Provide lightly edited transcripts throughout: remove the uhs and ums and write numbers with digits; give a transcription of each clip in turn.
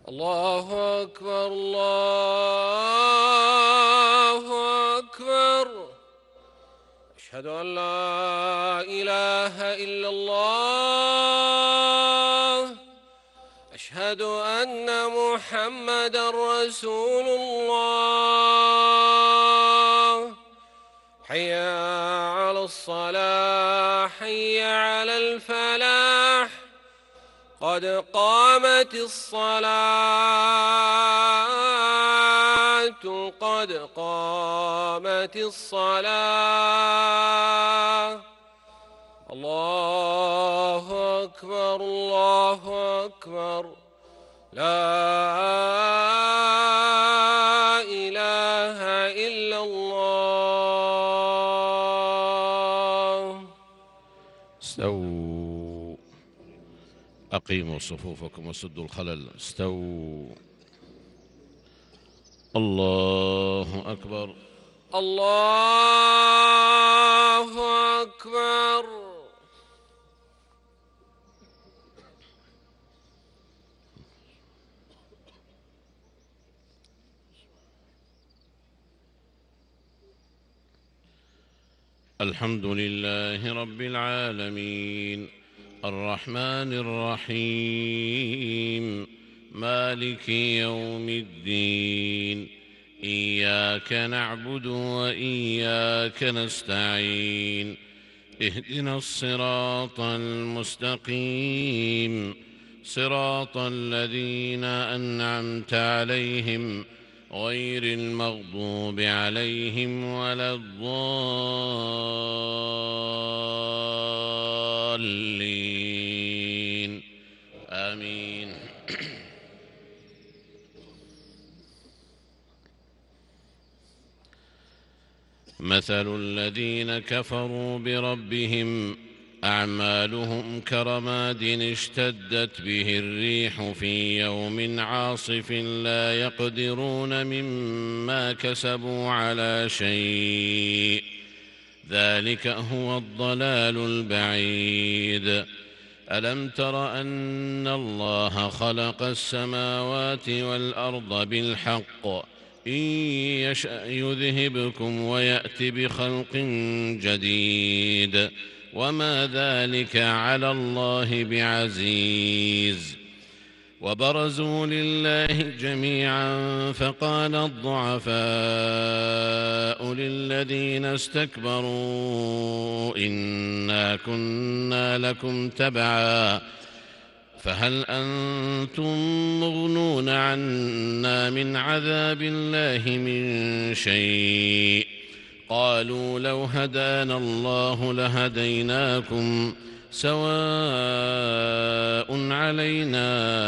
الله أكبر الله أكبر. أشهد أن لا إله إلا الله. أشهد أن محمدًا رسول الله. حي على الصلاة حي على الفلاح. قد قامت الصلاة قد قامت الصلاة. الله أكبر الله أكبر. لا إله إلا الله. استووا، أقيموا صفوفكم وسدوا الخلل. استووا. الله أكبر الله أكبر. الحمد لله رب العالمين، الرحمن الرحيم، مالك يوم الدين. إياك نعبد وإياك نستعين. اهدنا الصراط المستقيم، صراط الذين أنعمت عليهم غير المغضوب عليهم ولا الضالين. آمين. مثل الذين كفروا بربهم أعمالهم كرماد اشتدت به الريح في يوم عاصف لا يقدرون مما كسبوا على شيء، ذلك هو الضلال البعيد. ألم تر أن الله خلق السماوات والأرض بالحق، إن يشأ يذهبكم ويأت بخلق جديد، وما ذلك على الله بعزيز. وبرزوا لله جميعا فقال الضعفاء للذين استكبروا إنا كنا لكم تبعا فهل أنتم مغنون عنا من عذاب الله من شيء؟ قالوا لو هدانا الله لهديناكم سواء علينا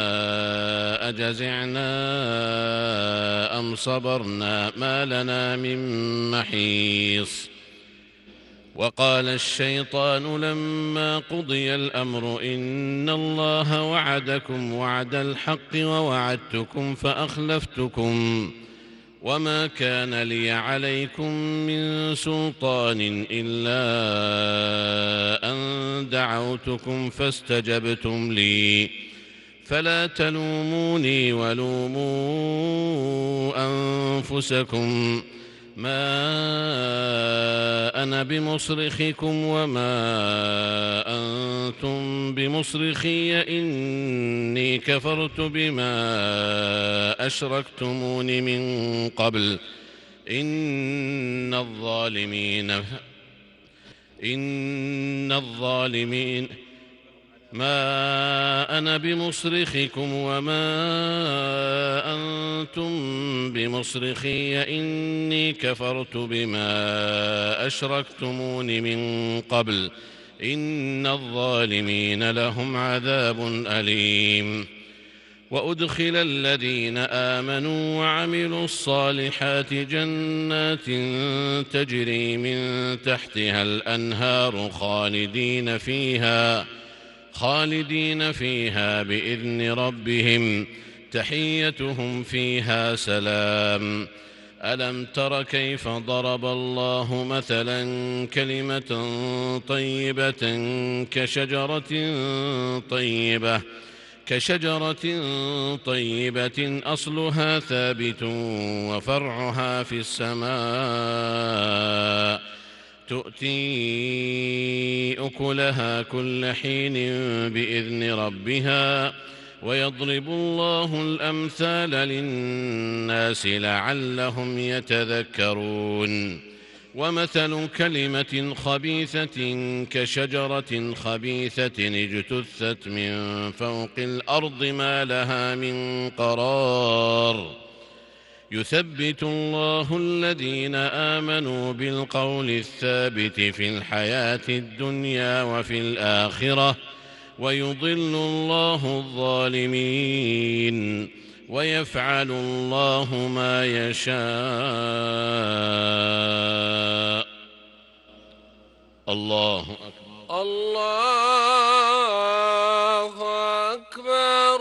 أجزعنا أم صبرنا ما لنا من محيص. وقال الشيطان لما قضي الأمر إن الله وعدكم وعد الحق ووعدتكم فأخلفتكم وما كان لي عليكم من سلطان إلا أن دعوتكم فاستجبتم لي فلا تلوموني ولوموا أنفسكم ما أنا بمصرخكم وما أنتم بمصرخي إني كفرت بما أشركتمون من قبل إن الظالمين ما أنا بمصرخكم وما أنتم بمصرخي إني كفرت بما أشركتمون من قبل إن الظالمين لهم عذاب أليم. وأدخل الذين آمنوا وعملوا الصالحات جنات تجري من تحتها الأنهار خالدين فيها بإذن ربهم تحيتهم فيها سلام. ألم تر كيف ضرب الله مثلا كلمة طيبة كشجرة طيبة كشجرة طيبة أصلها ثابت وفرعها في السماء تؤتي أكلها كل حين بإذن ربها ويضرب الله الأمثال للناس لعلهم يتذكرون ومثل كلمة خبيثة كشجرة خبيثة اجتثت من فوق الأرض ما لها من قرار يثبت الله الذين آمنوا بالقول الثابت في الحياة الدنيا وفي الآخرة ويضل الله الظالمين ويفعل الله ما يشاء. الله أكبر. الله أكبر.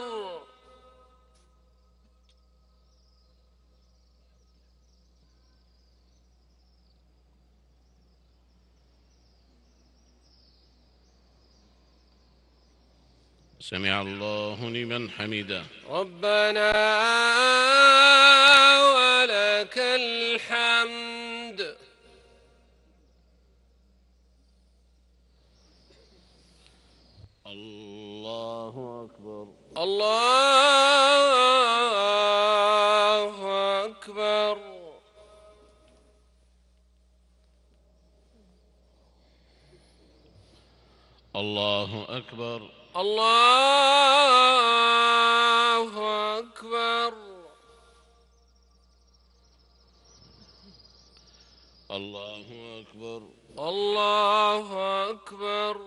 سمع الله لمن حمده. ربنا ولك الحمد. الله أكبر. الله أكبر. الله أكبر. الله أكبر. الله أكبر. الله أكبر.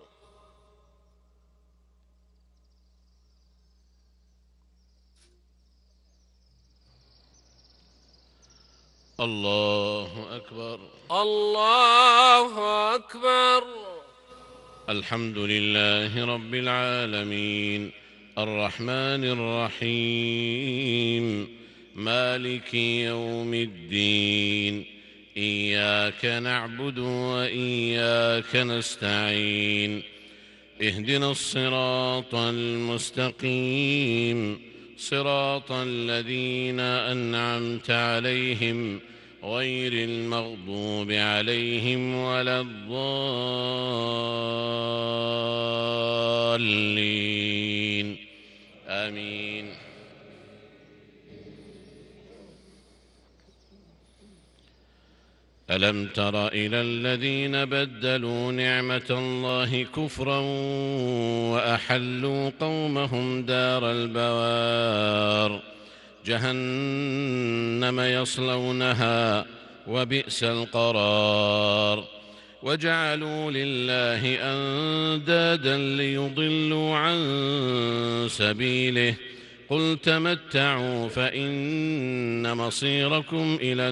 الله أكبر. الله أكبر. الحمد لله رب العالمين الرحمن الرحيم مالك يوم الدين إياك نعبد وإياك نستعين اهدنا الصراط المستقيم صراط الذين أنعمت عليهم غير المغضوب عليهم ولا الضالين آمين. ألم تر إلى الذين بدلوا نعمة الله كفرا وأحلوا قومهم دار البوار جهنم يصلونها وبئس القرار وجعلوا لله أندادا ليضلوا عن سبيله قل تمتعوا فإن مصيركم إلى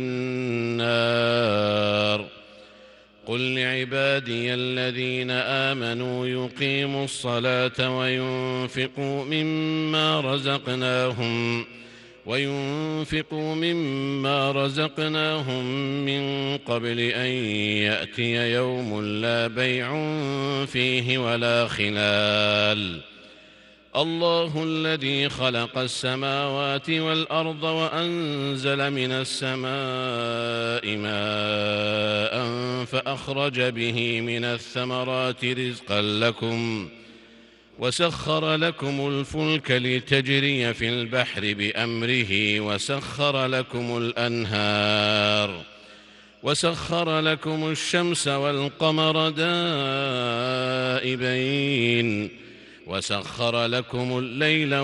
النار قل لعبادي الذين آمنوا يقيموا الصلاة وينفقوا مما رزقناهم من قبل أن يأتي يوم لا بيع فيه ولا خلال الله الذي خلق السماوات والأرض وأنزل من السماء ماء فأخرج به من الثمرات رزقا لكم وسخر لكم الفلك لتجري في البحر بأمره وسخر لكم الأنهار وسخر لكم الشمس والقمر دائبين وسخر لكم الليل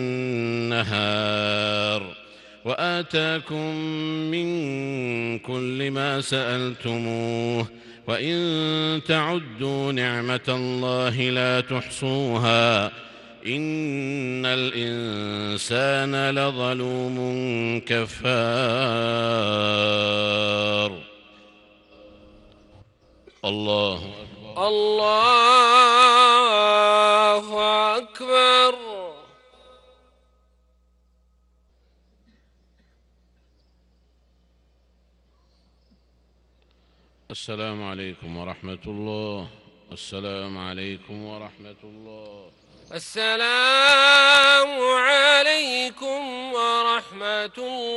والنهار وآتاكم من كل ما سألتموه وإن تعدوا نعمة الله لا تحصوها إن الإنسان لظلوم كفار. الله أكبر. الله أكبر. السلام عليكم ورحمة الله. السلام عليكم ورحمة الله. السلام عليكم ورحمة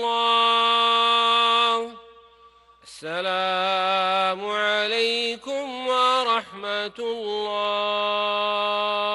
الله. السلام عليكم ورحمة الله.